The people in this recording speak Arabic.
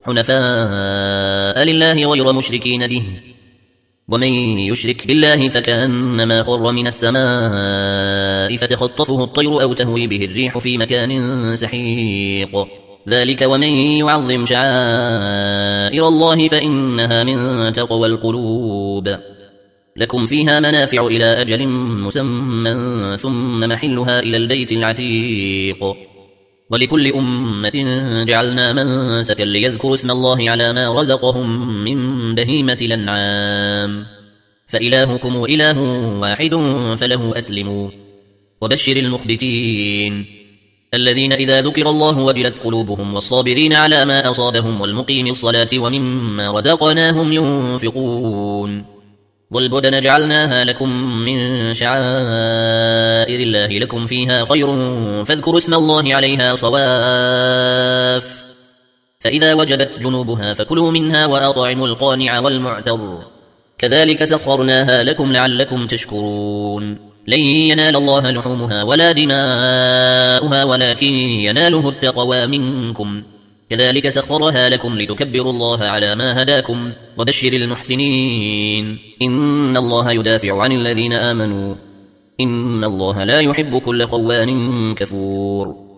حنفاء لله غير مشركين به، ومن يشرك بالله فكأنما خر من السماء فتخطفه الطير أو تهوي به الريح في مكان سحيق. ذلك ومن يعظم شعائر الله فإنها من تقوى القلوب. لكم فيها منافع إلى أجل مسمى ثم محلها إلى البيت العتيق. ولكل أمة جعلنا منسكا ليذكروا اسم الله على ما رزقهم من بهيمة الأنعام، فإلهكم إله واحد فله أسلموا. وبشر المخبتين الذين إذا ذكر الله وجلت قلوبهم والصابرين على ما أصابهم والمقيم الصلاة ومما رزقناهم ينفقون. والبدن جعلناها لكم من شعائر الله لكم فيها خير فاذكروا اسم الله عليها صواف، فإذا وجبت جنوبها فكلوا منها وأطعموا القانع والمعتر، كذلك سخرناها لكم لعلكم تشكرون. لن ينال الله لحومها ولا دماؤها ولكن يناله التقوى منكم، كذلك سخرها لكم لتكبروا الله على ما هداكم. وبشر المحسنين إن الله يدافع عن الذين آمنوا إن الله لا يحب كل خوان كفور.